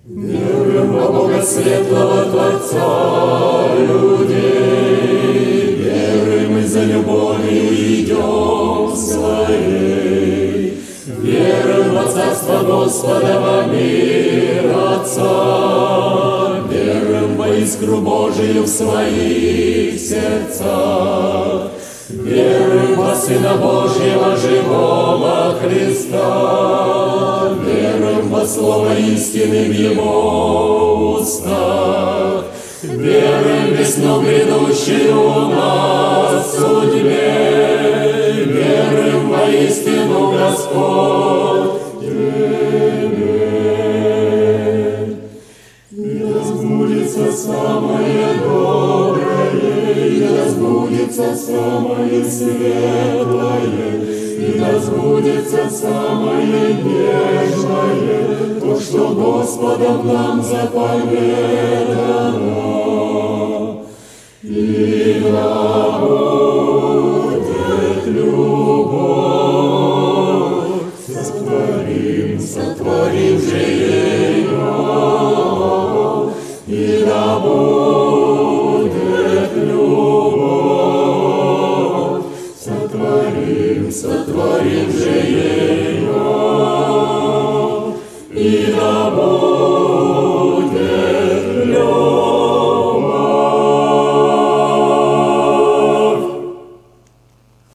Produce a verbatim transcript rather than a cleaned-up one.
Веруем во Бога светлого Творца людей, веруем и за любовью идем своей. Веруем во Царство Господа, во мир Отца, веруем во искру Божию в своих сердцах, веруем во Сына Божьего, живого Христа, веруем во Слово истины в Его устах, веруем в весну грядущую нас судьбе, веруем во истину Господь Тебе. И разбудится самое доброе, и разбудится самое светлое, и разбудится самое нежное, то, что Господом нам заповедано. И да будет любовь, сотворим, сотворим же ее, и да будет любовь, сотворим, сотворим же ее, и да будет